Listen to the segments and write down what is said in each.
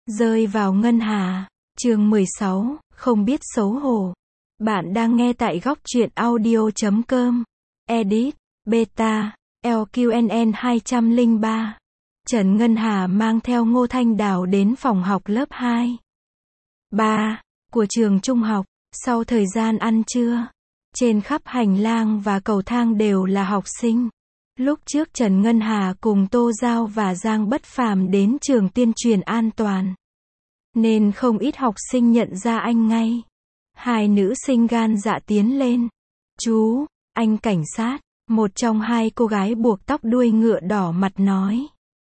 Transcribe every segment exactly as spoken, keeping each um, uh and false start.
Rơi vào ngân hà. Chương mười sáu, không biết xấu hổ. Bạn đang nghe tại góc truyện audio chấm com. Edit, Beta, lờ quy en en hai không ba. Trần Ngân Hà mang theo Ngô Thanh Đào đến phòng học lớp hai, ba của trường trung học. Sau thời gian ăn trưa, trên khắp hành lang và cầu thang đều là học sinh. Lúc trước Trần Ngân Hà cùng Tô Giao và Giang Bất Phàm đến trường tuyên truyền an toàn, nên không ít học sinh nhận ra anh ngay. Hai nữ sinh gan dạ tiến lên. Chú, anh cảnh sát. Một trong hai cô gái buộc tóc đuôi ngựa đỏ mặt nói.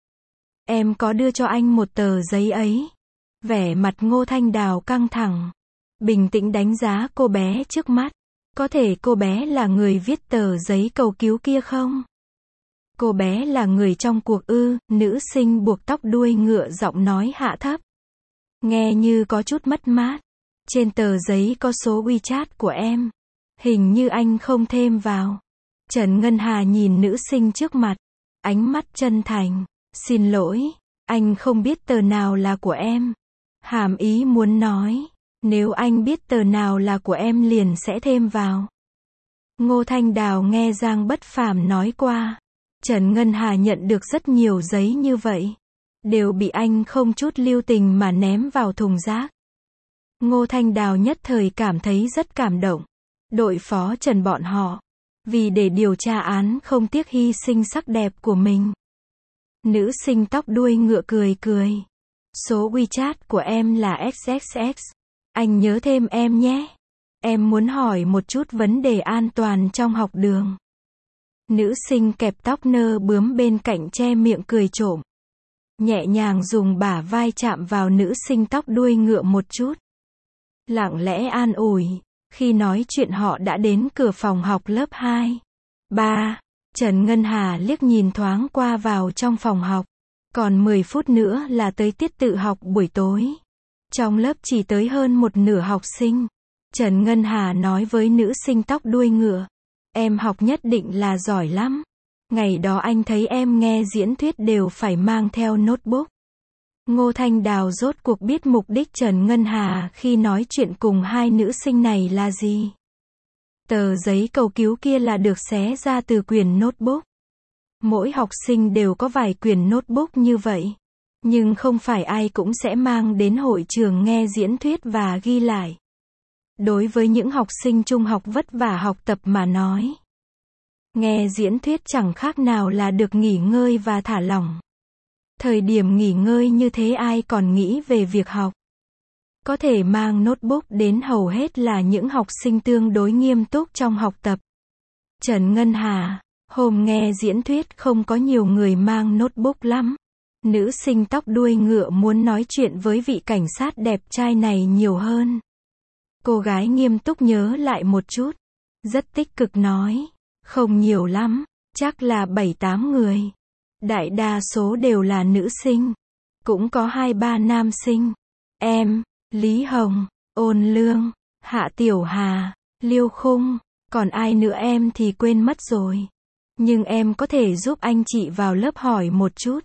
Em có đưa cho anh một tờ giấy ấy. Vẻ mặt Ngô Thanh Đào căng thẳng, bình tĩnh đánh giá cô bé trước mắt. Có thể cô bé là người viết tờ giấy cầu cứu kia không? Cô bé là người trong cuộc ư? Nữ sinh buộc tóc đuôi ngựa giọng nói hạ thấp, nghe như có chút mất mát. Trên tờ giấy có số WeChat của em. Hình như anh không thêm vào. Trần Ngân Hà nhìn nữ sinh trước mặt, ánh mắt chân thành. Xin lỗi, anh không biết tờ nào là của em. Hàm ý muốn nói, nếu anh biết tờ nào là của em liền sẽ thêm vào. Ngô Thanh Đào nghe Giang Bất Phàm nói qua, Trần Ngân Hà nhận được rất nhiều giấy như vậy, đều bị anh không chút lưu tình mà ném vào thùng rác. Ngô Thanh Đào nhất thời cảm thấy rất cảm động. Đội phó Trần bọn họ, vì để điều tra án không tiếc hy sinh sắc đẹp của mình. Nữ sinh tóc đuôi ngựa cười cười. Số WeChat của em là ích ích ích. Anh nhớ thêm em nhé. Em muốn hỏi một chút vấn đề an toàn trong học đường. Nữ sinh kẹp tóc nơ bướm bên cạnh che miệng cười trộm, nhẹ nhàng dùng bả vai chạm vào nữ sinh tóc đuôi ngựa một chút, lặng lẽ an ủi. Khi nói chuyện họ đã đến cửa phòng học lớp hai, ba. Trần Ngân Hà liếc nhìn thoáng qua vào trong phòng học. Còn mười phút nữa là tới tiết tự học buổi tối. Trong lớp chỉ tới hơn một nửa học sinh. Trần Ngân Hà nói với nữ sinh tóc đuôi ngựa. Em học nhất định là giỏi lắm. Ngày đó anh thấy em nghe diễn thuyết đều phải mang theo notebook. Ngô Thanh Đào rốt cuộc biết mục đích Trần Ngân Hà khi nói chuyện cùng hai nữ sinh này là gì. Tờ giấy cầu cứu kia là được xé ra từ quyển notebook. Mỗi học sinh đều có vài quyển notebook như vậy. Nhưng không phải ai cũng sẽ mang đến hội trường nghe diễn thuyết và ghi lại. Đối với những học sinh trung học vất vả học tập mà nói, nghe diễn thuyết chẳng khác nào là được nghỉ ngơi và thả lỏng. Thời điểm nghỉ ngơi như thế ai còn nghĩ về việc học. Có thể mang notebook đến hầu hết là những học sinh tương đối nghiêm túc trong học tập. Trần Ngân Hà, hôm nghe diễn thuyết không có nhiều người mang notebook lắm. Nữ sinh tóc đuôi ngựa muốn nói chuyện với vị cảnh sát đẹp trai này nhiều hơn. Cô gái nghiêm túc nhớ lại một chút, rất tích cực nói, không nhiều lắm, chắc là bảy tám người. Đại đa số đều là nữ sinh, cũng có hai ba nam sinh. Em, Lý Hồng, Ôn Lương, Hạ Tiểu Hà, Liêu Khung, còn ai nữa em thì quên mất rồi. Nhưng em có thể giúp anh chị vào lớp hỏi một chút.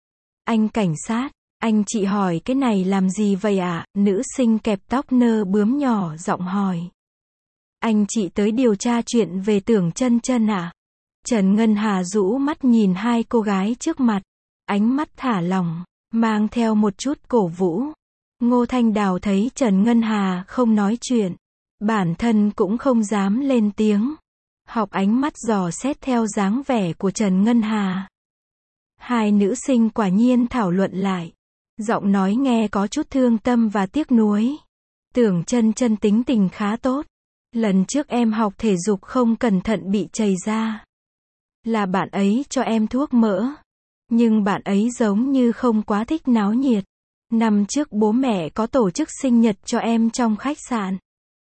Anh cảnh sát, anh chị hỏi cái này làm gì vậy ạ? À? Nữ sinh kẹp tóc nơ bướm nhỏ giọng hỏi. Anh chị tới điều tra chuyện về Tưởng Chân Chân ạ? À? Trần Ngân Hà rũ mắt nhìn hai cô gái trước mặt, ánh mắt thả lỏng, mang theo một chút cổ vũ. Ngô Thanh Đào thấy Trần Ngân Hà không nói chuyện, bản thân cũng không dám lên tiếng, học ánh mắt dò xét theo dáng vẻ của Trần Ngân Hà. Hai nữ sinh quả nhiên thảo luận lại, giọng nói nghe có chút thương tâm và tiếc nuối. Tưởng Chân Chân tính tình khá tốt, lần trước em học thể dục không cẩn thận bị chày da, là bạn ấy cho em thuốc mỡ, nhưng bạn ấy giống như không quá thích náo nhiệt. Năm trước bố mẹ có tổ chức sinh nhật cho em trong khách sạn,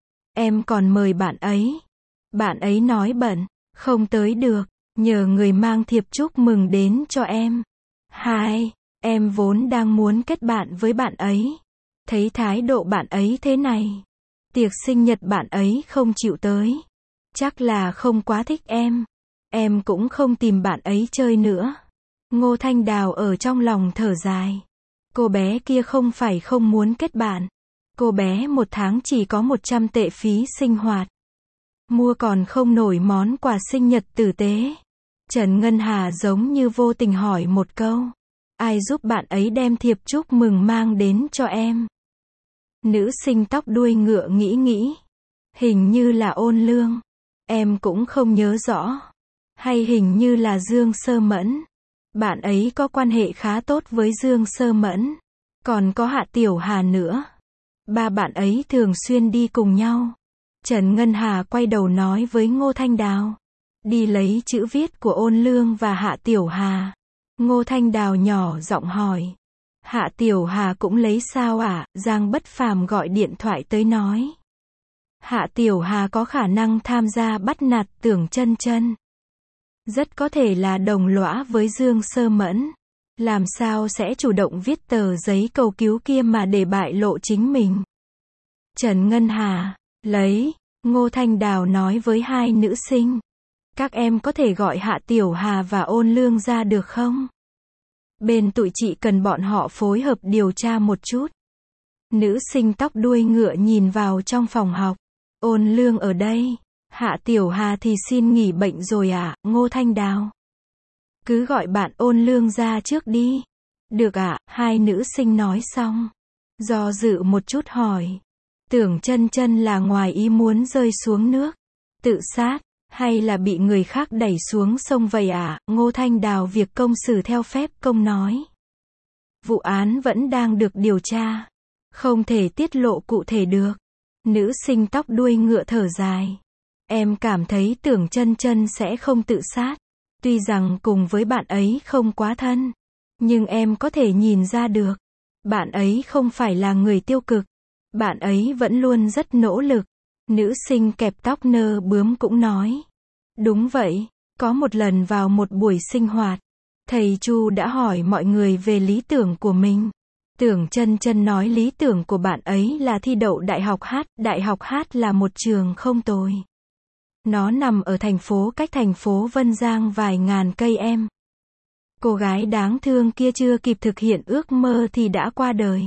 em còn mời bạn ấy. Bạn ấy nói bận, không tới được, nhờ người mang thiệp chúc mừng đến cho em. Hai, em vốn đang muốn kết bạn với bạn ấy, thấy thái độ bạn ấy thế này, tiệc sinh nhật bạn ấy không chịu tới, chắc là không quá thích em. Em cũng không tìm bạn ấy chơi nữa. Ngô Thanh Đào ở trong lòng thở dài. Cô bé kia không phải không muốn kết bạn. Cô bé một tháng chỉ có một trăm tệ phí sinh hoạt. Mua còn không nổi món quà sinh nhật tử tế. Trần Ngân Hà giống như vô tình hỏi một câu. Ai giúp bạn ấy đem thiệp chúc mừng mang đến cho em? Nữ sinh tóc đuôi ngựa nghĩ nghĩ. Hình như là Ôn Lương. Em cũng không nhớ rõ. Hay hình như là Dương Sơ Mẫn. Bạn ấy có quan hệ khá tốt với Dương Sơ Mẫn. Còn có Hạ Tiểu Hà nữa. Ba bạn ấy thường xuyên đi cùng nhau. Trần Ngân Hà quay đầu nói với Ngô Thanh Đào. Đi lấy chữ viết của Ôn Lương và Hạ Tiểu Hà. Ngô Thanh Đào nhỏ giọng hỏi. Hạ Tiểu Hà cũng lấy sao ạ? À? Giang Bất Phàm gọi điện thoại tới nói. Hạ Tiểu Hà có khả năng tham gia bắt nạt Tưởng Chân Chân. Rất có thể là đồng lõa với Dương Sơ Mẫn. Làm sao sẽ chủ động viết tờ giấy cầu cứu kia mà để bại lộ chính mình? Trần Ngân Hà, lấy, Ngô Thanh Đào nói với hai nữ sinh. Các em có thể gọi Hạ Tiểu Hà và Ôn Lương ra được không? Bên tụi chị cần bọn họ phối hợp điều tra một chút. Nữ sinh tóc đuôi ngựa nhìn vào trong phòng học. Ôn Lương ở đây. Hạ Tiểu Hà thì xin nghỉ bệnh rồi à, Ngô Thanh Đào. Cứ gọi bạn Ôn Lương ra trước đi. Được ạ, à, hai nữ sinh nói xong. Do dự một chút hỏi. Tưởng Chân Chân là ngoài ý muốn rơi xuống nước. Tự sát, hay là bị người khác đẩy xuống sông vậy ạ, à? Ngô Thanh Đào việc công xử theo phép công nói. Vụ án vẫn đang được điều tra. Không thể tiết lộ cụ thể được. Nữ sinh tóc đuôi ngựa thở dài. Em cảm thấy Tưởng Chân Chân sẽ không tự sát. Tuy rằng cùng với bạn ấy không quá thân. Nhưng em có thể nhìn ra được. Bạn ấy không phải là người tiêu cực. Bạn ấy vẫn luôn rất nỗ lực. Nữ sinh kẹp tóc nơ bướm cũng nói. Đúng vậy, có một lần vào một buổi sinh hoạt. Thầy Chu đã hỏi mọi người về lý tưởng của mình. Tưởng Chân Chân nói lý tưởng của bạn ấy là thi đậu Đại học Hát. Đại học Hát là một trường không tồi. Nó nằm ở thành phố cách thành phố Vân Giang vài ngàn cây em. Cô gái đáng thương kia chưa kịp thực hiện ước mơ thì đã qua đời.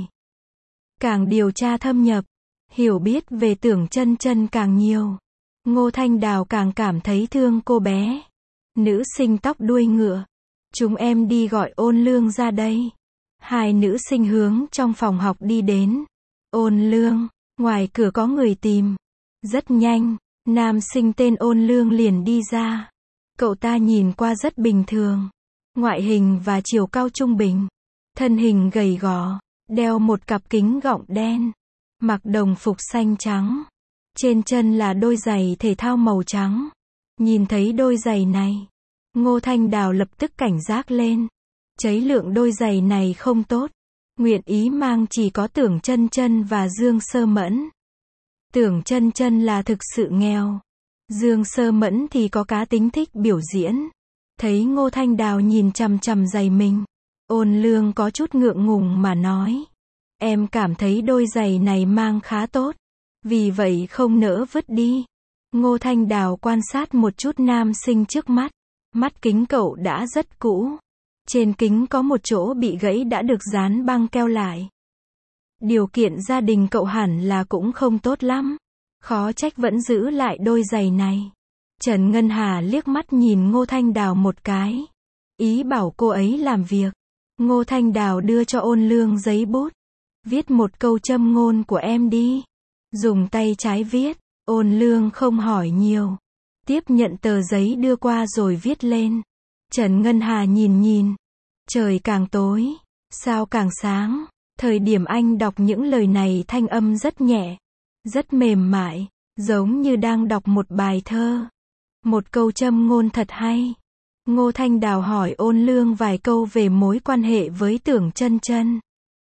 Càng điều tra thâm nhập, hiểu biết về Tưởng Chân Chân càng nhiều. Ngô Thanh Đào càng cảm thấy thương cô bé. Nữ sinh tóc đuôi ngựa. Chúng em đi gọi Ôn Lương ra đây. Hai nữ sinh hướng trong phòng học đi đến. Ôn Lương, ngoài cửa có người tìm. Rất nhanh, nam sinh tên Ôn Lương liền đi ra. Cậu ta nhìn qua rất bình thường. Ngoại hình và chiều cao trung bình. Thân hình gầy gò, đeo một cặp kính gọng đen. Mặc đồng phục xanh trắng. Trên chân là đôi giày thể thao màu trắng. Nhìn thấy đôi giày này, Ngô Thanh Đào lập tức cảnh giác lên. Chất lượng đôi giày này không tốt. Nguyện ý mang chỉ có Tưởng Chân Chân và Dương Sơ Mẫn. Tưởng Chân Chân là thực sự nghèo. Dương Sơ Mẫn thì có cá tính thích biểu diễn. Thấy Ngô Thanh Đào nhìn chằm chằm giày mình, Ôn Lương có chút ngượng ngùng mà nói. Em cảm thấy đôi giày này mang khá tốt. Vì vậy không nỡ vứt đi. Ngô Thanh Đào quan sát một chút nam sinh trước mắt. Mắt kính cậu đã rất cũ. Trên kính có một chỗ bị gãy đã được dán băng keo lại. Điều kiện gia đình cậu hẳn là cũng không tốt lắm. Khó trách vẫn giữ lại đôi giày này. Trần Ngân Hà liếc mắt nhìn Ngô Thanh Đào một cái. Ý bảo cô ấy làm việc. Ngô Thanh Đào đưa cho Ôn Lương giấy bút. Viết một câu châm ngôn của em đi. Dùng tay trái viết. Ôn Lương không hỏi nhiều. Tiếp nhận tờ giấy đưa qua rồi viết lên. Trần Ngân Hà nhìn nhìn. Trời càng tối, sao càng sáng. Thời điểm anh đọc những lời này thanh âm rất nhẹ. Rất mềm mại. Giống như đang đọc một bài thơ. Một câu châm ngôn thật hay. Ngô Thanh Đào hỏi Ôn Lương vài câu về mối quan hệ với Tưởng Chân Chân.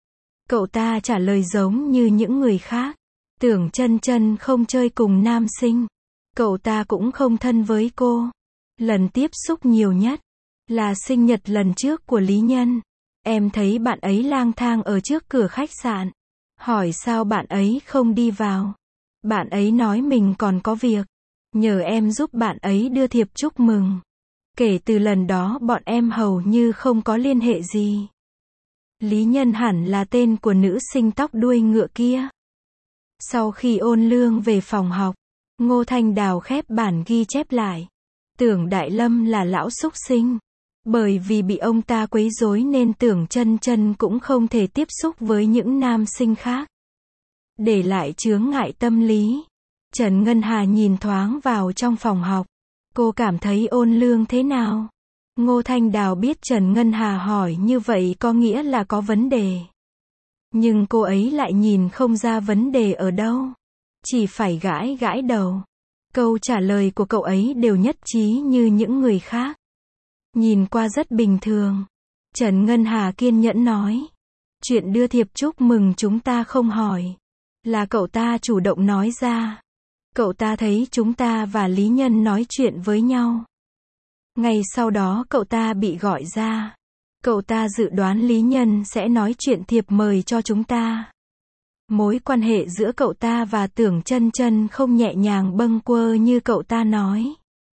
Cậu ta trả lời giống như những người khác. Tưởng Chân Chân không chơi cùng nam sinh. Cậu ta cũng không thân với cô. Lần tiếp xúc nhiều nhất là sinh nhật lần trước của Lý Nhân. Em thấy bạn ấy lang thang ở trước cửa khách sạn. Hỏi sao bạn ấy không đi vào. Bạn ấy nói mình còn có việc. Nhờ em giúp bạn ấy đưa thiệp chúc mừng. Kể từ lần đó bọn em hầu như không có liên hệ gì. Lý Nhân hẳn là tên của nữ sinh tóc đuôi ngựa kia. Sau khi ôn lương về phòng học, Ngô Thanh Đào khép bản ghi chép lại. Tưởng Đại Lâm là lão xúc sinh. Bởi vì bị ông ta quấy rối nên Tưởng Chân Chân cũng không thể tiếp xúc với những nam sinh khác. Để lại chướng ngại tâm lý. Trần Ngân Hà nhìn thoáng vào trong phòng học. Cô cảm thấy ôn lương thế nào? Ngô Thanh Đào biết Trần Ngân Hà hỏi như vậy có nghĩa là có vấn đề. Nhưng cô ấy lại nhìn không ra vấn đề ở đâu. Chỉ phải gãi gãi đầu. Câu trả lời của cậu ấy đều nhất trí như những người khác. Nhìn qua rất bình thường. Trần Ngân Hà kiên nhẫn nói. Chuyện đưa thiệp chúc mừng chúng ta không hỏi. Là cậu ta chủ động nói ra. Cậu ta thấy chúng ta và Lý Nhân nói chuyện với nhau. Ngày sau đó cậu ta bị gọi ra. Cậu ta dự đoán Lý Nhân sẽ nói chuyện thiệp mời cho chúng ta. Mối quan hệ giữa cậu ta và Tưởng Chân Chân không nhẹ nhàng bâng quơ như cậu ta nói.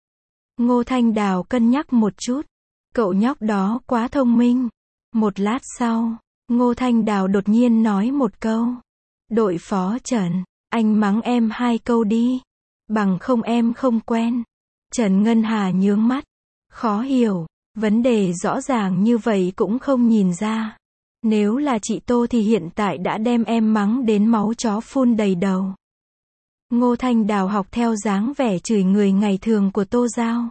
Ngô Thanh Đào cân nhắc một chút. Cậu nhóc đó quá thông minh. Một lát sau, Ngô Thanh Đào đột nhiên nói một câu. Đội phó Trần, anh mắng em hai câu đi. Bằng không em không quen. Trần Ngân Hà nhướng mắt. Khó hiểu, vấn đề rõ ràng như vậy cũng không nhìn ra. Nếu là chị Tô thì hiện tại đã đem em mắng đến máu chó phun đầy đầu. Ngô Thanh Đào học theo dáng vẻ chửi người ngày thường của Tô Giao.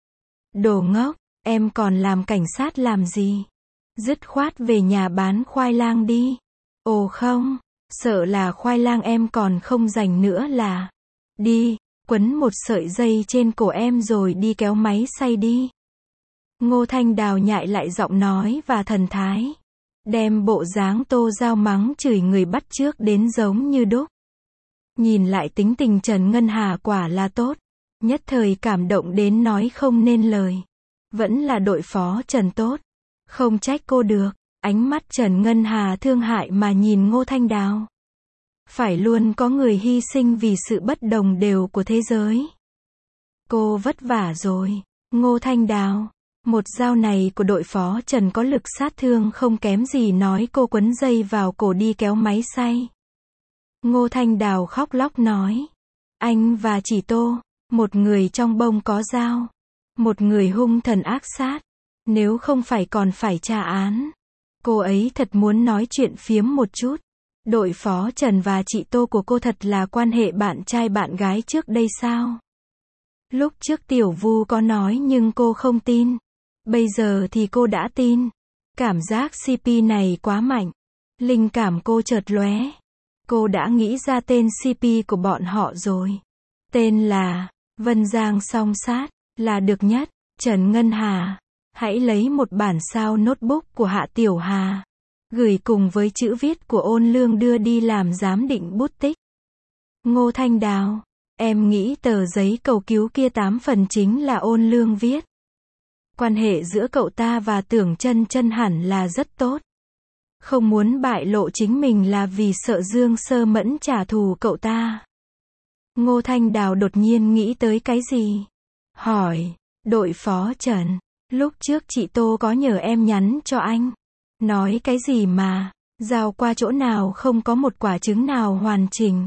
Đồ ngốc, em còn làm cảnh sát làm gì? Dứt khoát về nhà bán khoai lang đi. Ồ không, sợ là khoai lang em còn không dành nữa là. Đi, quấn một sợi dây trên cổ em rồi đi kéo máy xay đi. Ngô Thanh Đào nhại lại giọng nói và thần thái. Đem bộ dáng Tô Giao mắng chửi người bắt chước đến giống như đúc. Nhìn lại tính tình Trần Ngân Hà quả là tốt. Nhất thời cảm động đến nói không nên lời. Vẫn là đội phó Trần tốt. Không trách cô được. Ánh mắt Trần Ngân Hà thương hại mà nhìn Ngô Thanh Đào. Phải luôn có người hy sinh vì sự bất đồng đều của thế giới. Cô vất vả rồi, Ngô Thanh Đào. Một dao này của đội phó Trần có lực sát thương không kém gì nói cô quấn dây vào cổ đi kéo máy xay. Ngô Thanh Đào khóc lóc nói. Anh và chị Tô, một người trong bông có dao. Một người hung thần ác sát. Nếu không phải còn phải tra án. Cô ấy thật muốn nói chuyện phiếm một chút. Đội phó Trần và chị Tô của cô thật là quan hệ bạn trai bạn gái trước đây sao? Lúc trước Tiểu Vu có nói nhưng cô không tin. Bây giờ thì cô đã tin. Cảm giác xê pê này quá mạnh. Linh cảm cô chợt lóe. Cô đã nghĩ ra tên xê pê của bọn họ rồi. Tên là Vân Giang Song Sát, là được nhất. Trần Ngân Hà, hãy lấy một bản sao notebook của Hạ Tiểu Hà. Gửi cùng với chữ viết của ôn lương đưa đi làm giám định bút tích. Ngô Thanh Đào, em nghĩ tờ giấy cầu cứu kia tám phần chính là ôn lương viết. Quan hệ giữa cậu ta và Tưởng Chân Chân hẳn là rất tốt. Không muốn bại lộ chính mình là vì sợ Dương Sơ Mẫn trả thù cậu ta. Ngô Thanh Đào đột nhiên nghĩ tới cái gì? Hỏi, đội phó Trần, lúc trước chị Tô có nhờ em nhắn cho anh. Nói cái gì mà, giao qua chỗ nào không có một quả trứng nào hoàn chỉnh.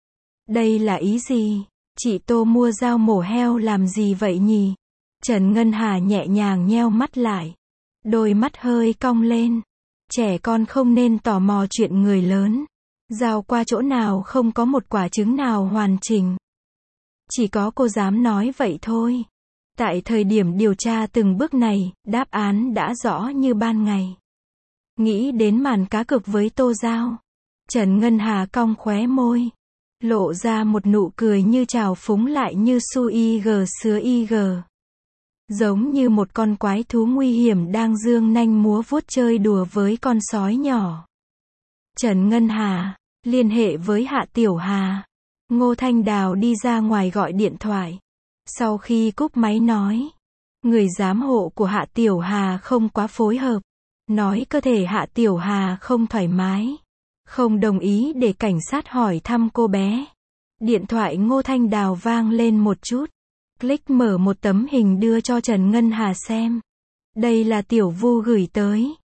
Đây là ý gì? Chị Tô mua dao mổ heo làm gì vậy nhỉ? Trần Ngân Hà nhẹ nhàng nheo mắt lại. Đôi mắt hơi cong lên. Trẻ con không nên tò mò chuyện người lớn. Giao qua chỗ nào không có một quả trứng nào hoàn chỉnh. Chỉ có cô dám nói vậy thôi. Tại thời điểm điều tra từng bước này, đáp án đã rõ như ban ngày. Nghĩ đến màn cá cược với Tô Giao. Trần Ngân Hà cong khóe môi. Lộ ra một nụ cười như trào phúng lại như su y gờ sứa y gờ. Giống như một con quái thú nguy hiểm đang dương nanh múa vuốt chơi đùa với con sói nhỏ. Trần Ngân Hà, liên hệ với Hạ Tiểu Hà. Ngô Thanh Đào đi ra ngoài gọi điện thoại. Sau khi cúp máy nói. Người giám hộ của Hạ Tiểu Hà không quá phối hợp. Nói cơ thể Hạ Tiểu Hà không thoải mái. Không đồng ý để cảnh sát hỏi thăm cô bé. Điện thoại Ngô Thanh Đào vang lên một chút. Click mở một tấm hình đưa cho Trần Ngân Hà xem. Đây là Tiểu Vu gửi tới.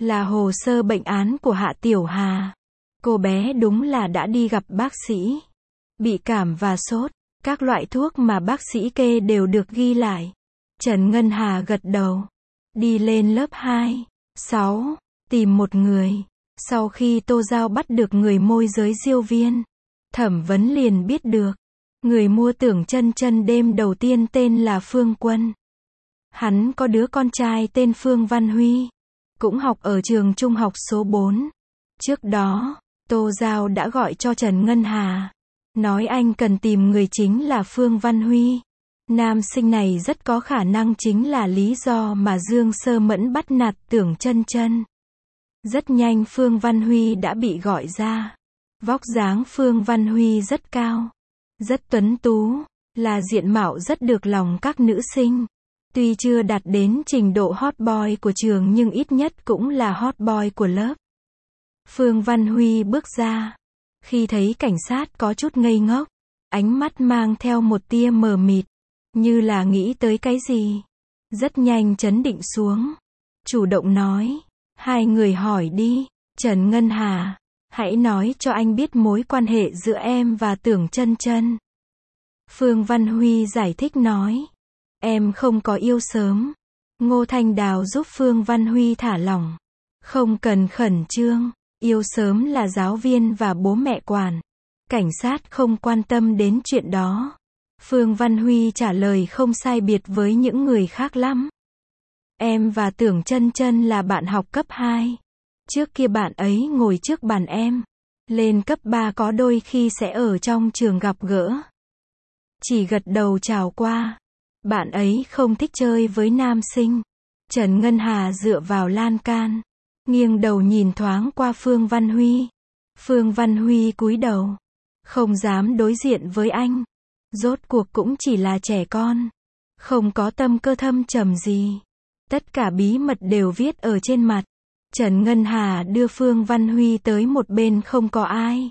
Là hồ sơ bệnh án của Hạ Tiểu Hà. Cô bé đúng là đã đi gặp bác sĩ. Bị cảm và sốt. Các loại thuốc mà bác sĩ kê đều được ghi lại. Trần Ngân Hà gật đầu. Đi lên lớp hai. sáu. Tìm một người. Sau khi Tô Giao bắt được người môi giới Diêu Viên, thẩm vấn liền biết được. Người mua Tưởng Chân Chân đêm đầu tiên tên là Phương Quân. Hắn có đứa con trai tên Phương Văn Huy. Cũng học ở trường trung học số bốn. Trước đó, Tô Giao đã gọi cho Trần Ngân Hà. Nói anh cần tìm người chính là Phương Văn Huy. Nam sinh này rất có khả năng chính là lý do mà Dương Sơ Mẫn bắt nạt Tưởng Chân Chân. Rất nhanh Phương Văn Huy đã bị gọi ra. Vóc dáng Phương Văn Huy rất cao. Rất tuấn tú. Là diện mạo rất được lòng các nữ sinh. Tuy chưa đạt đến trình độ hot boy của trường nhưng ít nhất cũng là hot boy của lớp. Phương Văn Huy bước ra. Khi thấy cảnh sát có chút ngây ngốc. Ánh mắt mang theo một tia mờ mịt. Như là nghĩ tới cái gì. Rất nhanh trấn định xuống. Chủ động nói. Hai người hỏi đi. Trần Ngân Hà. Hãy nói cho anh biết mối quan hệ giữa em và Tưởng Chân Chân. Phương Văn Huy giải thích nói. Em không có yêu sớm. Ngô Thanh Đào giúp Phương Văn Huy thả lỏng. Không cần khẩn trương. Yêu sớm là giáo viên và bố mẹ quản. Cảnh sát không quan tâm đến chuyện đó. Phương Văn Huy trả lời không sai biệt với những người khác lắm. Em và Tưởng Chân Chân là bạn học cấp hai. Trước kia bạn ấy ngồi trước bàn em. Lên cấp ba có đôi khi sẽ ở trong trường gặp gỡ. Chỉ gật đầu chào qua. Bạn ấy không thích chơi với nam sinh. Trần Ngân Hà dựa vào lan can. Nghiêng đầu nhìn thoáng qua Phương Văn Huy. Phương Văn Huy cúi đầu. Không dám đối diện với anh. Rốt cuộc cũng chỉ là trẻ con. Không có tâm cơ thâm trầm gì. Tất cả bí mật đều viết ở trên mặt. Trần Ngân Hà đưa Phương Văn Huy tới một bên không có ai.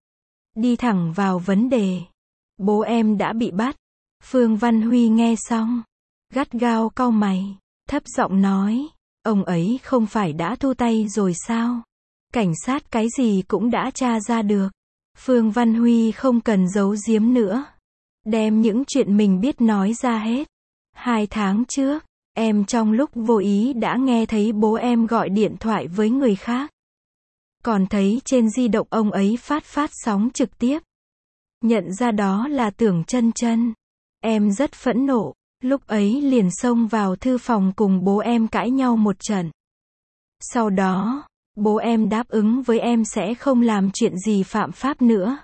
Đi thẳng vào vấn đề. Bố em đã bị bắt. Phương Văn Huy nghe xong. Gắt gao cau mày. Thấp giọng nói. Ông ấy không phải đã thu tay rồi sao? Cảnh sát cái gì cũng đã tra ra được. Phương Văn Huy không cần giấu giếm nữa. Đem những chuyện mình biết nói ra hết. Hai tháng trước, em trong lúc vô ý đã nghe thấy bố em gọi điện thoại với người khác. Còn thấy trên di động ông ấy phát phát sóng trực tiếp. Nhận ra đó là Tưởng Chân Chân. Em rất phẫn nộ. Lúc ấy liền xông vào thư phòng cùng bố em cãi nhau một trận. Sau đó, bố em đáp ứng với em sẽ không làm chuyện gì phạm pháp nữa.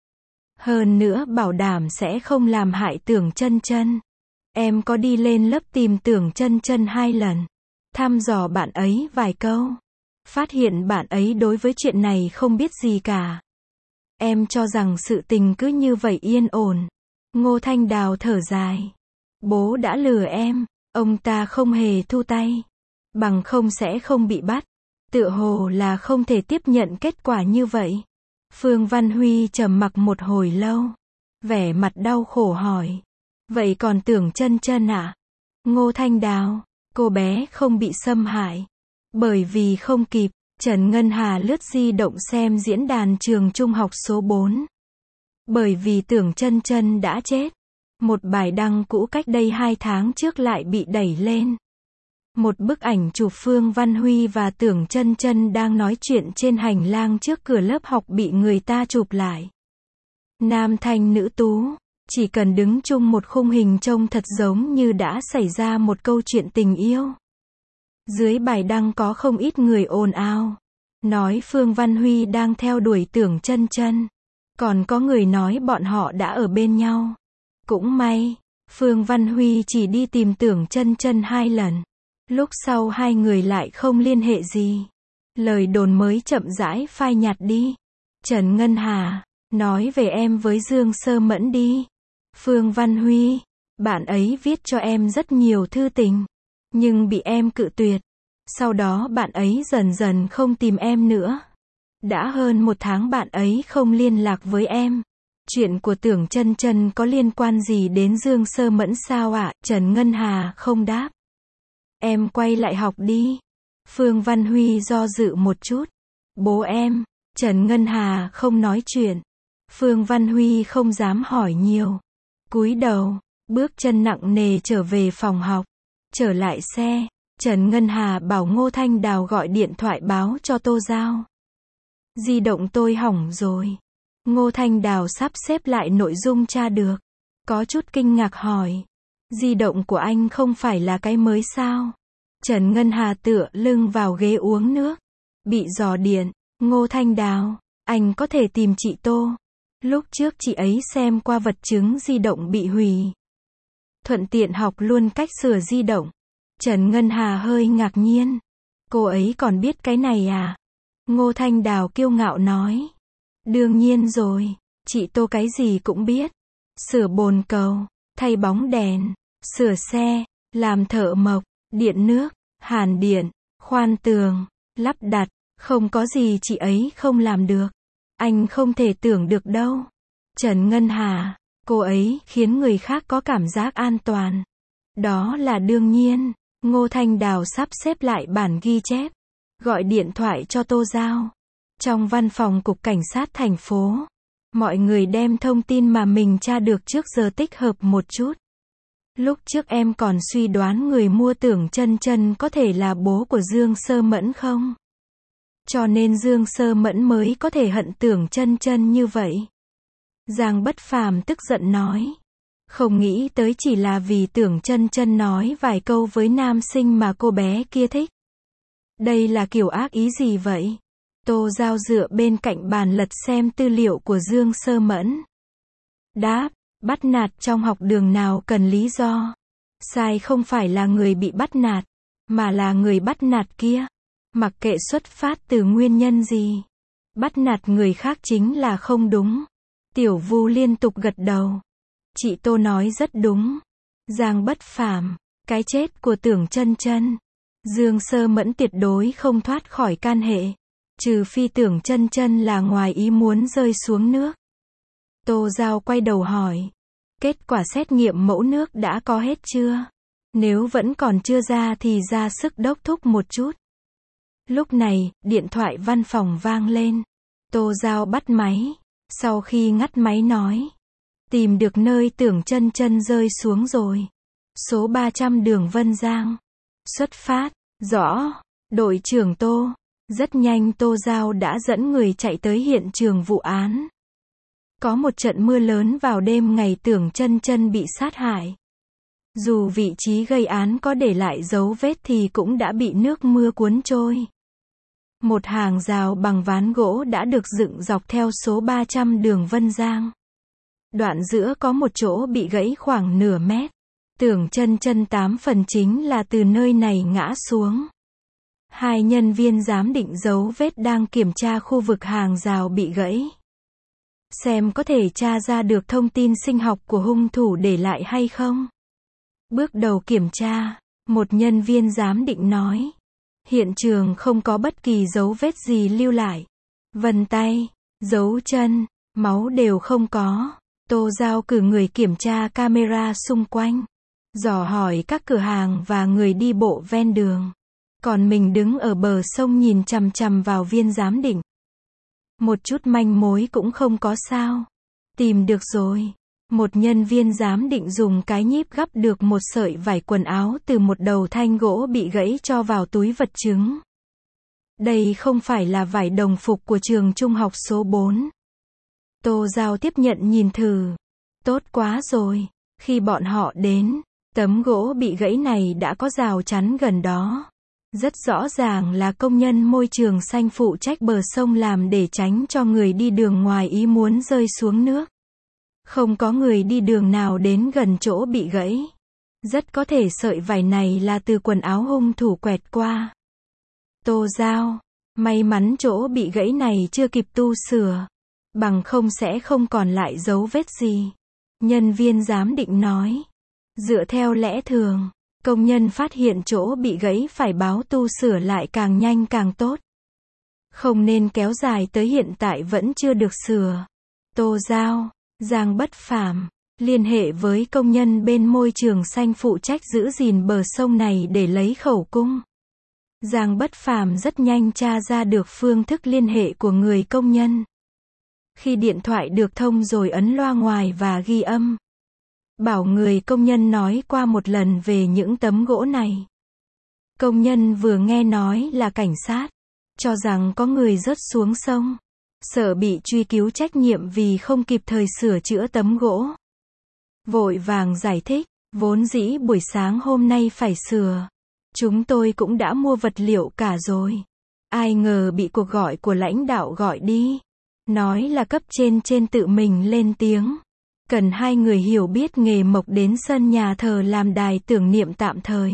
Hơn nữa bảo đảm sẽ không làm hại Tưởng Chân Chân. Em có đi lên lớp tìm Tưởng Chân Chân hai lần. Thăm dò bạn ấy vài câu. Phát hiện bạn ấy đối với chuyện này không biết gì cả. Em cho rằng sự tình cứ như vậy yên ổn. Ngô Thanh Đào thở dài. Bố đã lừa em. Ông ta không hề thu tay. Bằng không sẽ không bị bắt. Tựa hồ là không thể tiếp nhận kết quả như vậy. Phương Văn Huy trầm mặc một hồi lâu. Vẻ mặt đau khổ hỏi. Vậy còn Tưởng Chân Chân à? Ngô Thanh Đào. Cô bé không bị xâm hại. Bởi vì không kịp. Trần Ngân Hà lướt di động xem diễn đàn trường trung học số bốn. Bởi vì Tưởng Chân Chân đã chết. Một bài đăng cũ cách đây hai tháng trước lại bị đẩy lên. Một bức ảnh chụp Phương Văn Huy và Tưởng Chân Chân đang nói chuyện trên hành lang trước cửa lớp học bị người ta chụp lại. Nam thanh nữ tú, chỉ cần đứng chung một khung hình trông thật giống như đã xảy ra một câu chuyện tình yêu. Dưới bài đăng có không ít người ồn ào, nói Phương Văn Huy đang theo đuổi Tưởng Chân Chân. Còn có người nói bọn họ đã ở bên nhau. Cũng may, Phương Văn Huy chỉ đi tìm Tưởng Chân Chân hai lần. Lúc sau hai người lại không liên hệ gì. Lời đồn mới chậm rãi phai nhạt đi. Trần Ngân Hà, nói về em với Dương Sơ Mẫn đi. Phương Văn Huy, bạn ấy viết cho em rất nhiều thư tình. Nhưng bị em cự tuyệt. Sau đó bạn ấy dần dần không tìm em nữa. Đã hơn một tháng bạn ấy không liên lạc với em. Chuyện của Tưởng Chân Chân có liên quan gì đến Dương Sơ Mẫn sao ạ? Trần Ngân Hà không đáp. Em quay lại học đi. Phương Văn Huy do dự một chút. Bố em. Trần Ngân Hà không nói chuyện. Phương Văn Huy không dám hỏi nhiều. Cúi đầu, bước chân nặng nề trở về phòng học. Trở lại xe, Trần Ngân Hà bảo Ngô Thanh Đào gọi điện thoại báo cho Tô Giao. Di động tôi hỏng rồi. Ngô Thanh Đào sắp xếp lại nội dung tra được. Có chút kinh ngạc hỏi. Di động của anh không phải là cái mới sao? Trần Ngân Hà tựa lưng vào ghế uống nước. Bị dò điện. Ngô Thanh Đào, anh có thể tìm chị Tô. Lúc trước chị ấy xem qua vật chứng di động bị hủy. Thuận tiện học luôn cách sửa di động. Trần Ngân Hà hơi ngạc nhiên. Cô ấy còn biết cái này à? Ngô Thanh Đào kiêu ngạo nói. Đương nhiên rồi, chị Tô cái gì cũng biết. Sửa bồn cầu, thay bóng đèn, sửa xe, làm thợ mộc, điện nước, hàn điện, khoan tường, lắp đặt, không có gì chị ấy không làm được. Anh không thể tưởng được đâu. Trần Ngân Hà, cô ấy khiến người khác có cảm giác an toàn. Đó là đương nhiên. Ngô Thanh Đào sắp xếp lại bản ghi chép. Gọi điện thoại cho Tô Giao. Trong văn phòng cục cảnh sát thành phố. Mọi người đem thông tin mà mình tra được trước giờ tích hợp một chút. Lúc trước em còn suy đoán người mua Tưởng Chân Chân có thể là bố của Dương Sơ Mẫn không? Cho nên Dương Sơ Mẫn mới có thể hận Tưởng Chân Chân như vậy. Giang Bất Phàm tức giận nói. Không nghĩ tới chỉ là vì Tưởng Chân Chân nói vài câu với nam sinh mà cô bé kia thích. Đây là kiểu ác ý gì vậy? Tô Giao dựa bên cạnh bàn lật xem tư liệu của Dương Sơ Mẫn. Đáp, bắt nạt trong học đường nào cần lý do. Sai không phải là người bị bắt nạt, mà là người bắt nạt kia. Mặc kệ xuất phát từ nguyên nhân gì. Bắt nạt người khác chính là không đúng. Tiểu Vu liên tục gật đầu. Chị Tô nói rất đúng. Giang Bất Phàm, cái chết của Tưởng Chân Chân, Dương Sơ Mẫn tuyệt đối không thoát khỏi can hệ. Trừ phi Tưởng Chân Chân là ngoài ý muốn rơi xuống nước. Tô Giao quay đầu hỏi. Kết quả xét nghiệm mẫu nước đã có hết chưa? Nếu vẫn còn chưa ra thì ra sức đốc thúc một chút. Lúc này, điện thoại văn phòng vang lên. Tô Giao bắt máy. Sau khi ngắt máy nói. Tìm được nơi Tưởng Chân Chân rơi xuống rồi. Số ba trăm đường Vân Giang. Xuất phát. Rõ. Đội trưởng Tô. Rất nhanh Tô Giao đã dẫn người chạy tới hiện trường vụ án. Có một trận mưa lớn vào đêm ngày Tưởng Chân Chân bị sát hại. Dù vị trí gây án có để lại dấu vết thì cũng đã bị nước mưa cuốn trôi. Một hàng rào bằng ván gỗ đã được dựng dọc theo số ba trăm đường Vân Giang. Đoạn giữa có một chỗ bị gãy khoảng nửa mét. Tưởng Chân Chân tám phần chính là từ nơi này ngã xuống. Hai nhân viên giám định dấu vết đang kiểm tra khu vực hàng rào bị gãy. Xem có thể tra ra được thông tin sinh học của hung thủ để lại hay không. Bước đầu kiểm tra, một nhân viên giám định nói. Hiện trường không có bất kỳ dấu vết gì lưu lại. Vân tay, dấu chân, máu đều không có. Tô Giao cử người kiểm tra camera xung quanh. Dò hỏi các cửa hàng và người đi bộ ven đường. Còn mình đứng ở bờ sông nhìn chằm chằm vào viên giám định. Một chút manh mối cũng không có sao. Tìm được rồi. Một nhân viên giám định dùng cái nhíp gắp được một sợi vải quần áo từ một đầu thanh gỗ bị gãy cho vào túi vật chứng. Đây không phải là vải đồng phục của trường trung học số bốn. Tô Giao tiếp nhận nhìn thử. Tốt quá rồi. Khi bọn họ đến, tấm gỗ bị gãy này đã có rào chắn gần đó. Rất rõ ràng là công nhân môi trường xanh phụ trách bờ sông làm để tránh cho người đi đường ngoài ý muốn rơi xuống nước. Không có người đi đường nào đến gần chỗ bị gãy. Rất có thể sợi vải này là từ quần áo hung thủ quẹt qua. Tô Giao, may mắn chỗ bị gãy này chưa kịp tu sửa. Bằng không sẽ không còn lại dấu vết gì. Nhân viên giám định nói. Dựa theo lẽ thường, công nhân phát hiện chỗ bị gãy phải báo tu sửa lại càng nhanh càng tốt. Không nên kéo dài tới hiện tại vẫn chưa được sửa. Tô Giao, Giang Bất Phàm, liên hệ với công nhân bên môi trường xanh phụ trách giữ gìn bờ sông này để lấy khẩu cung. Giang Bất Phàm rất nhanh tra ra được phương thức liên hệ của người công nhân. Khi điện thoại được thông rồi ấn loa ngoài và ghi âm. Bảo người công nhân nói qua một lần về những tấm gỗ này. Công nhân vừa nghe nói là cảnh sát, cho rằng có người rớt xuống sông, sợ bị truy cứu trách nhiệm vì không kịp thời sửa chữa tấm gỗ. Vội vàng giải thích, vốn dĩ buổi sáng hôm nay phải sửa. Chúng tôi cũng đã mua vật liệu cả rồi. Ai ngờ bị cuộc gọi của lãnh đạo gọi đi. Nói là cấp trên trên tự mình lên tiếng. Cần hai người hiểu biết nghề mộc đến sân nhà thờ làm đài tưởng niệm tạm thời.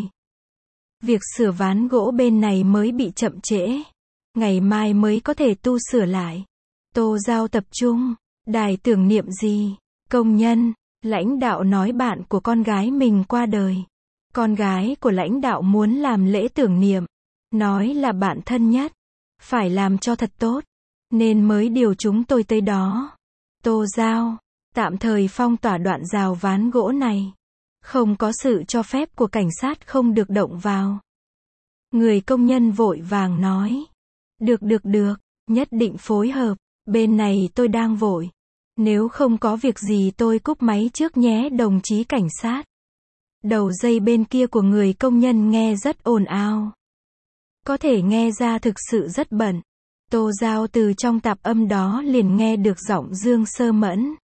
Việc sửa ván gỗ bên này mới bị chậm trễ. Ngày mai mới có thể tu sửa lại. Tô Giao tập trung. Đài tưởng niệm gì? Công nhân. Lãnh đạo nói bạn của con gái mình qua đời. Con gái của lãnh đạo muốn làm lễ tưởng niệm. Nói là bạn thân nhất. Phải làm cho thật tốt. Nên mới điều chúng tôi tới đó. Tô Giao. Tạm thời phong tỏa đoạn rào ván gỗ này. Không có sự cho phép của cảnh sát không được động vào. Người công nhân vội vàng nói. Được được được, nhất định phối hợp. Bên này tôi đang vội. Nếu không có việc gì tôi cúp máy trước nhé đồng chí cảnh sát. Đầu dây bên kia của người công nhân nghe rất ồn ào. Có thể nghe ra thực sự rất bận. Tô Giao từ trong tạp âm đó liền nghe được giọng Dương Sơ Mẫn.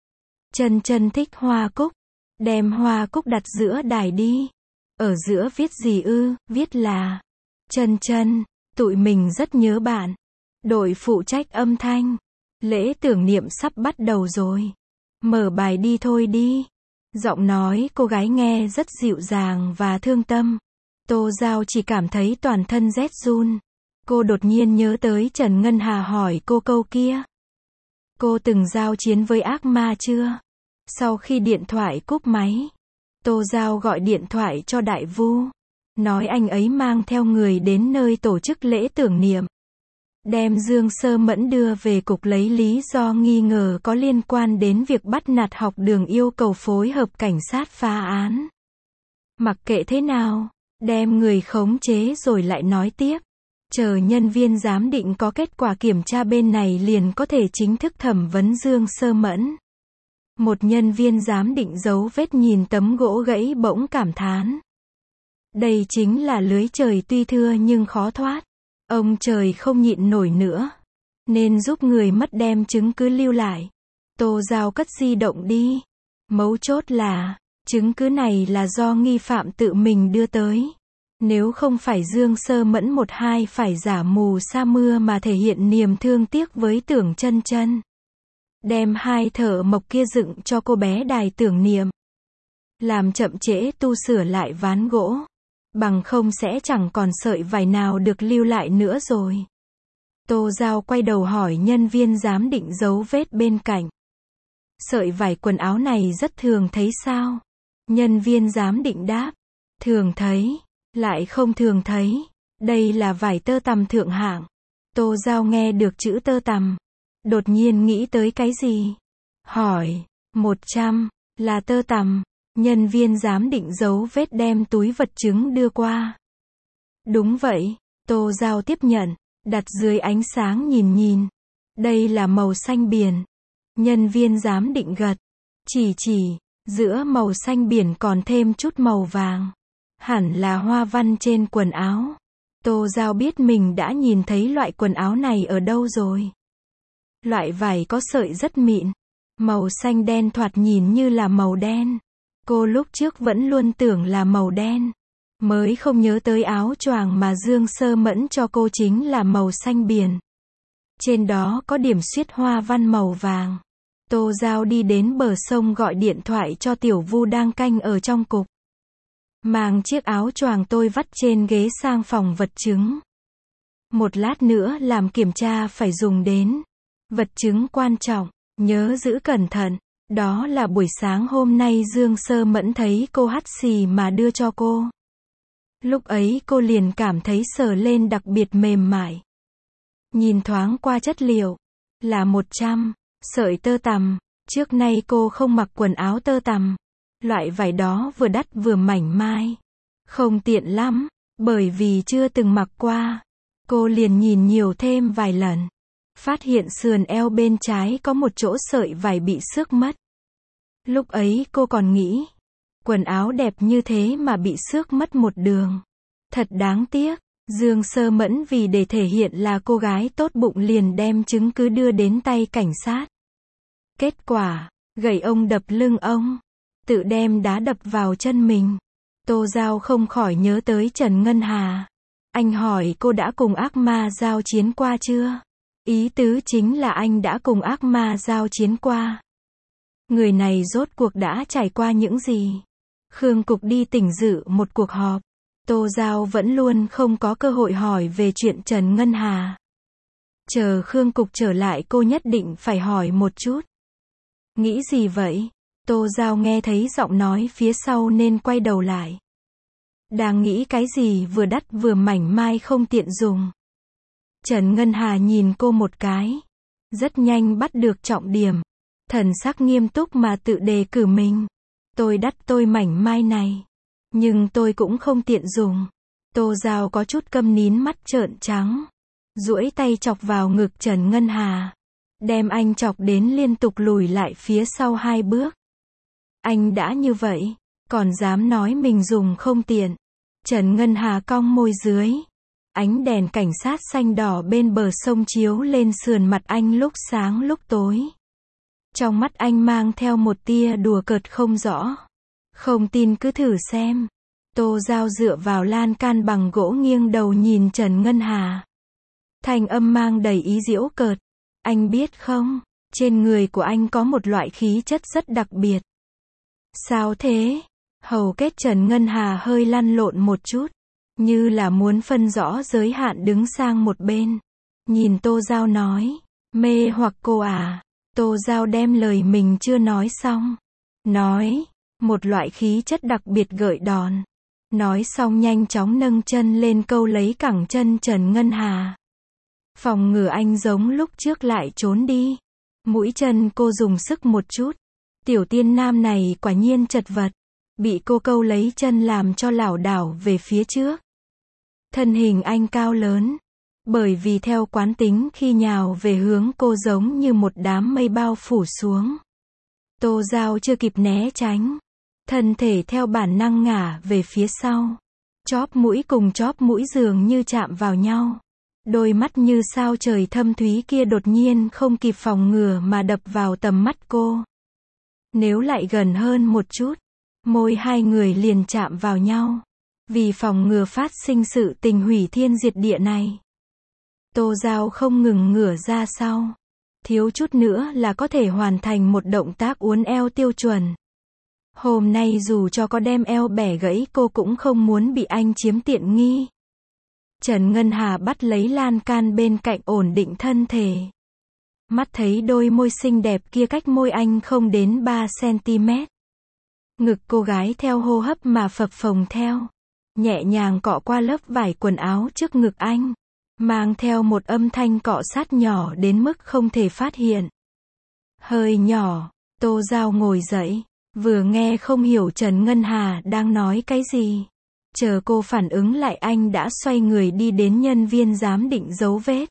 Chân chân thích hoa cúc. Đem hoa cúc đặt giữa đài đi. Ở giữa viết gì ư? Viết là Chân chân, tụi mình rất nhớ bạn. Đội phụ trách âm thanh. Lễ tưởng niệm sắp bắt đầu rồi. Mở bài đi thôi đi. Giọng nói cô gái nghe rất dịu dàng và thương tâm. Tô Giao chỉ cảm thấy toàn thân rét run. Cô đột nhiên nhớ tới Trần Ngân Hà hỏi cô câu kia. Cô từng giao chiến với ác ma chưa? Sau khi điện thoại cúp máy, Tô Giao gọi điện thoại cho Đại Vu. Nói anh ấy mang theo người đến nơi tổ chức lễ tưởng niệm. Đem Dương Sơ Mẫn đưa về cục lấy lý do nghi ngờ có liên quan đến việc bắt nạt học đường yêu cầu phối hợp cảnh sát phá án. Mặc kệ thế nào, đem người khống chế rồi lại nói tiếp. Chờ nhân viên giám định có kết quả kiểm tra bên này liền có thể chính thức thẩm vấn Dương Sơ Mẫn. Một nhân viên giám định dấu vết nhìn tấm gỗ gãy bỗng cảm thán. Đây chính là lưới trời tuy thưa nhưng khó thoát. Ông trời không nhịn nổi nữa. Nên giúp người mất đem chứng cứ lưu lại. Tô Giao cất di động đi. Mấu chốt là, chứng cứ này là do nghi phạm tự mình đưa tới. Nếu không phải Dương Sơ Mẫn một hai phải giả mù sa mưa mà thể hiện niềm thương tiếc với Tưởng Chân Chân. Đem hai thợ mộc kia dựng cho cô bé đài tưởng niệm. Làm chậm trễ tu sửa lại ván gỗ. Bằng không sẽ chẳng còn sợi vải nào được lưu lại nữa rồi. Tô Giao quay đầu hỏi nhân viên giám định dấu vết bên cạnh. Sợi vải quần áo này rất thường thấy sao? Nhân viên giám định đáp. Thường thấy, lại không thường thấy. Đây là vải tơ tằm thượng hạng. Tô Giao nghe được chữ tơ tằm. Đột nhiên nghĩ tới cái gì? Hỏi, một trăm, là tơ tằm. Nhân viên giám định dấu vết đem túi vật chứng đưa qua. Đúng vậy, Tô Giao tiếp nhận, đặt dưới ánh sáng nhìn nhìn. Đây là màu xanh biển. Nhân viên giám định gật, chỉ chỉ, giữa màu xanh biển còn thêm chút màu vàng. Hẳn là hoa văn trên quần áo. Tô Giao biết mình đã nhìn thấy loại quần áo này ở đâu rồi. Loại vải có sợi rất mịn. Màu xanh đen thoạt nhìn như là màu đen. Cô lúc trước vẫn luôn tưởng là màu đen. Mới không nhớ tới áo choàng mà Dương Sơ Mẫn cho cô chính là màu xanh biển. Trên đó có điểm xuyết hoa văn màu vàng. Tô Giao đi đến bờ sông gọi điện thoại cho Tiểu Vu đang canh ở trong cục. Mang chiếc áo choàng tôi vắt trên ghế sang phòng vật chứng. Một lát nữa làm kiểm tra phải dùng đến. Vật chứng quan trọng, nhớ giữ cẩn thận. Đó là buổi sáng hôm nay Dương Sơ Mẫn thấy cô hắt xì mà đưa cho cô. Lúc ấy cô liền cảm thấy sờ lên đặc biệt mềm mại. Nhìn thoáng qua chất liệu, là một trăm sợi tơ tằm. Trước nay cô không mặc quần áo tơ tằm. Loại vải đó vừa đắt vừa mảnh mai. Không tiện lắm. Bởi vì chưa từng mặc qua, cô liền nhìn nhiều thêm vài lần. Phát hiện sườn eo bên trái có một chỗ sợi vải bị xước mất. Lúc ấy cô còn nghĩ, quần áo đẹp như thế mà bị xước mất một đường. Thật đáng tiếc. Dương Sơ Mẫn vì để thể hiện là cô gái tốt bụng liền đem chứng cứ đưa đến tay cảnh sát. Kết quả, gậy ông đập lưng ông, tự đem đá đập vào chân mình. Tô Giao không khỏi nhớ tới Trần Ngân Hà. Anh hỏi cô đã cùng ác ma giao chiến qua chưa? Ý tứ chính là anh đã cùng ác ma giao chiến qua. Người này rốt cuộc đã trải qua những gì? Khương Cục đi tỉnh dự một cuộc họp. Tô Giao vẫn luôn không có cơ hội hỏi về chuyện Trần Ngân Hà. Chờ Khương Cục trở lại cô nhất định phải hỏi một chút. Nghĩ gì vậy? Tô Giao nghe thấy giọng nói phía sau nên quay đầu lại. Đang nghĩ cái gì vừa đắt vừa mảnh mai không tiện dùng. Trần Ngân Hà nhìn cô một cái. Rất nhanh bắt được trọng điểm. Thần sắc nghiêm túc mà tự đề cử mình. Tôi đắt tôi mảnh mai này. Nhưng tôi cũng không tiện dùng. Tô Giao có chút câm nín mắt trợn trắng. Duỗi tay chọc vào ngực Trần Ngân Hà. Đem anh chọc đến liên tục lùi lại phía sau hai bước. Anh đã như vậy, còn dám nói mình dùng không tiện. Trần Ngân Hà cong môi dưới. Ánh đèn cảnh sát xanh đỏ bên bờ sông chiếu lên sườn mặt anh lúc sáng lúc tối. Trong mắt anh mang theo một tia đùa cợt không rõ. Không tin cứ thử xem. Tô Giao dựa vào lan can bằng gỗ nghiêng đầu nhìn Trần Ngân Hà. Thanh âm mang đầy ý giễu cợt. Anh biết không, trên người của anh có một loại khí chất rất đặc biệt. Sao thế? Hầu kết Trần Ngân Hà hơi lăn lộn một chút. Như là muốn phân rõ giới hạn đứng sang một bên. Nhìn Tô Giao nói. Mê hoặc cô à? Tô Giao đem lời mình chưa nói xong. Nói. Một loại khí chất đặc biệt gợi đòn. Nói xong nhanh chóng nâng chân lên câu lấy cẳng chân Trần Ngân Hà. Phòng ngừa anh giống lúc trước lại trốn đi. Mũi chân cô dùng sức một chút. Tiểu tiên nam này quả nhiên chật vật. Bị cô câu lấy chân làm cho lảo đảo về phía trước. Thân hình anh cao lớn. Bởi vì theo quán tính khi nhào về hướng cô giống như một đám mây bao phủ xuống. Tô Giao chưa kịp né tránh. Thân thể theo bản năng ngả về phía sau. Chóp mũi cùng chóp mũi dường như chạm vào nhau. Đôi mắt như sao trời thâm thúy kia đột nhiên không kịp phòng ngừa mà đập vào tầm mắt cô. Nếu lại gần hơn một chút, môi hai người liền chạm vào nhau. Vì phòng ngừa phát sinh sự tình hủy thiên diệt địa này. Tô Giao không ngừng ngửa ra sau. Thiếu chút nữa là có thể hoàn thành một động tác uốn eo tiêu chuẩn. Hôm nay dù cho có đem eo bẻ gãy cô cũng không muốn bị anh chiếm tiện nghi. Trần Ngân Hà bắt lấy lan can bên cạnh ổn định thân thể. Mắt thấy đôi môi xinh đẹp kia cách môi anh không đến ba xăng-ti-mét. Ngực cô gái theo hô hấp mà phập phồng theo. Nhẹ nhàng cọ qua lớp vải quần áo trước ngực anh. Mang theo một âm thanh cọ sát nhỏ đến mức không thể phát hiện. Hơi nhỏ, Tô Giao ngồi dậy. Vừa nghe không hiểu Trần Ngân Hà đang nói cái gì. Chờ cô phản ứng lại anh đã xoay người đi đến nhân viên giám định dấu vết.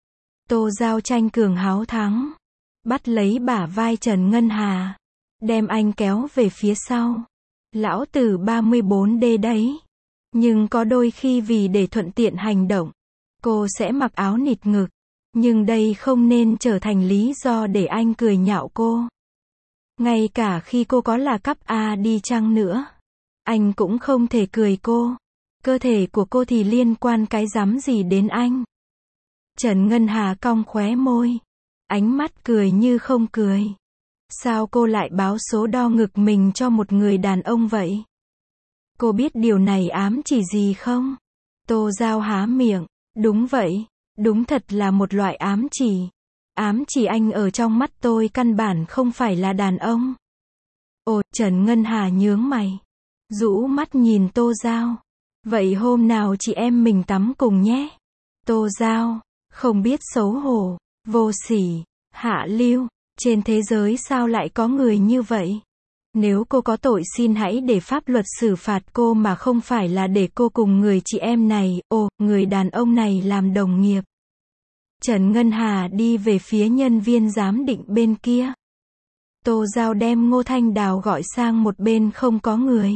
Tô Giao tranh cường háo thắng. Bắt lấy bả vai Trần Ngân Hà. Đem anh kéo về phía sau. Lão tử ba mươi bốn D đấy. Nhưng có đôi khi vì để thuận tiện hành động, cô sẽ mặc áo nịt ngực. Nhưng đây không nên trở thành lý do để anh cười nhạo cô. Ngay cả khi cô có là cấp A đi chăng nữa, anh cũng không thể cười cô. Cơ thể của cô thì liên quan cái rắm gì đến anh. Trần Ngân Hà cong khóe môi. Ánh mắt cười như không cười. Sao cô lại báo số đo ngực mình cho một người đàn ông vậy? Cô biết điều này ám chỉ gì không? Tô Giao há miệng. Đúng vậy. Đúng thật là một loại ám chỉ. Ám chỉ anh ở trong mắt tôi căn bản không phải là đàn ông. Ồ, Trần Ngân Hà nhướng mày. Rũ mắt nhìn Tô Giao. Vậy hôm nào chị em mình tắm cùng nhé. Tô Giao. Không biết xấu hổ. Vô sỉ. Hạ lưu. Trên thế giới sao lại có người như vậy? Nếu cô có tội xin hãy để pháp luật xử phạt cô mà không phải là để cô cùng người chị em này, ồ, người đàn ông này làm đồng nghiệp. Trần Ngân Hà đi về phía nhân viên giám định bên kia. Tô Giao đem Ngô Thanh Đào gọi sang một bên không có người.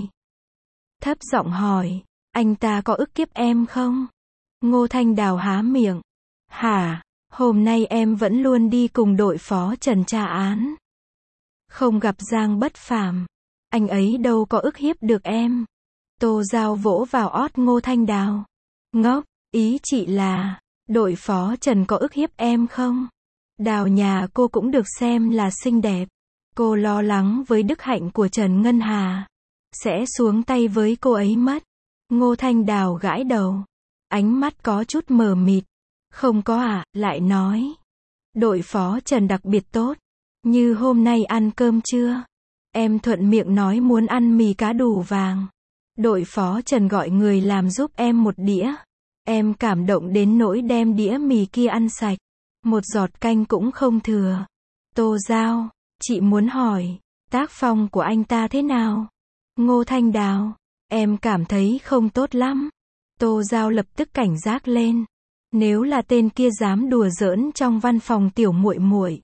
Thấp giọng hỏi, anh ta có ức hiếp em không? Ngô Thanh Đào há miệng. Hả, hôm nay em vẫn luôn đi cùng đội phó Trần tra án. Không gặp Giang Bất Phàm, anh ấy đâu có ức hiếp được em. Tô Giao vỗ vào ót Ngô Thanh Đào. Ngốc, ý chị là, đội phó Trần có ức hiếp em không? Đào nhà cô cũng được xem là xinh đẹp. Cô lo lắng với đức hạnh của Trần Ngân Hà sẽ xuống tay với cô ấy mất. Ngô Thanh Đào gãi đầu, ánh mắt có chút mờ mịt. Không có à, lại nói. Đội phó Trần đặc biệt tốt. Như hôm nay ăn cơm chưa? Em thuận miệng nói muốn ăn mì cá đủ vàng. Đội phó Trần gọi người làm giúp em một đĩa. Em cảm động đến nỗi đem đĩa mì kia ăn sạch. Một giọt canh cũng không thừa. Tô Giao, chị muốn hỏi, tác phong của anh ta thế nào? Ngô Thanh Đào, em cảm thấy không tốt lắm. Tô Giao lập tức cảnh giác lên. Nếu là tên kia dám đùa giỡn trong văn phòng tiểu muội muội,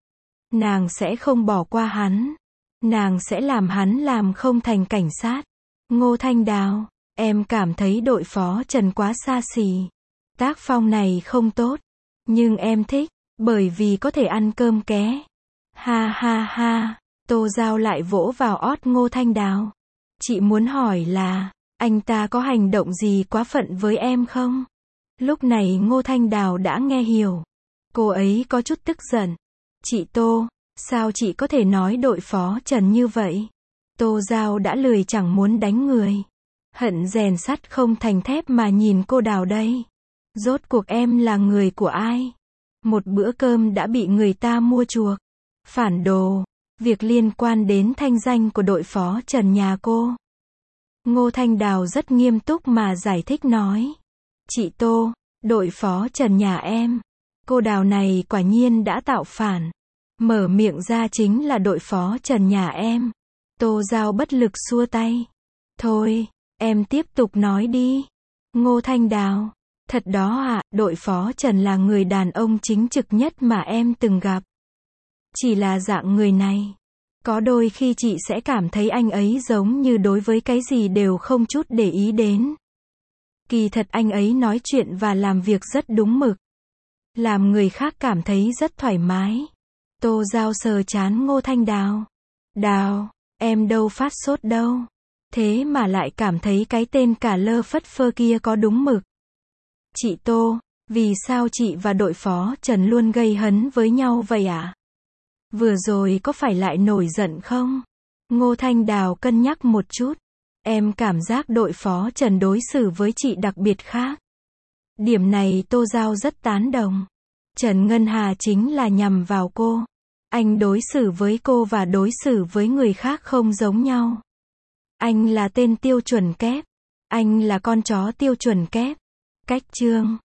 nàng sẽ không bỏ qua hắn. Nàng sẽ làm hắn làm không thành cảnh sát. Ngô Thanh Đào, em cảm thấy đội phó Trần quá xa xỉ. Tác phong này không tốt. Nhưng em thích, bởi vì có thể ăn cơm ké. Ha ha ha, Tô Giao lại vỗ vào ót Ngô Thanh Đào. Chị muốn hỏi là, anh ta có hành động gì quá phận với em không? Lúc này Ngô Thanh Đào đã nghe hiểu. Cô ấy có chút tức giận. Chị Tô, sao chị có thể nói đội phó Trần như vậy? Tô Giao đã lười chẳng muốn đánh người. Hận rèn sắt không thành thép mà nhìn cô Đào đây. Rốt cuộc em là người của ai? Một bữa cơm đã bị người ta mua chuộc. Phản đồ. Việc liên quan đến thanh danh của đội phó Trần nhà cô. Ngô Thanh Đào rất nghiêm túc mà giải thích nói. Chị Tô, đội phó Trần nhà em. Cô Đào này quả nhiên đã tạo phản. Mở miệng ra chính là đội phó Trần nhà em. Tô Giao bất lực xua tay. Thôi, em tiếp tục nói đi. Ngô Thanh Đào, thật đó ạ, à, đội phó Trần là người đàn ông chính trực nhất mà em từng gặp. Chỉ là dạng người này. Có đôi khi chị sẽ cảm thấy anh ấy giống như đối với cái gì đều không chút để ý đến. Kỳ thật anh ấy nói chuyện và làm việc rất đúng mực. Làm người khác cảm thấy rất thoải mái. Tô Giao sờ chán Ngô Thanh Đào. Đào, em đâu phát sốt đâu. Thế mà lại cảm thấy cái tên cả lơ phất phơ kia có đúng mực. Chị Tô, vì sao chị và đội phó Trần luôn gây hấn với nhau vậy ạ? À? Vừa rồi có phải lại nổi giận không? Ngô Thanh Đào cân nhắc một chút. Em cảm giác đội phó Trần đối xử với chị đặc biệt khác. Điểm này Tô Giao rất tán đồng. Trần Ngân Hà chính là nhằm vào cô. Anh đối xử với cô và đối xử với người khác không giống nhau. Anh là tên tiêu chuẩn kép. Anh là con chó tiêu chuẩn kép. Cách chương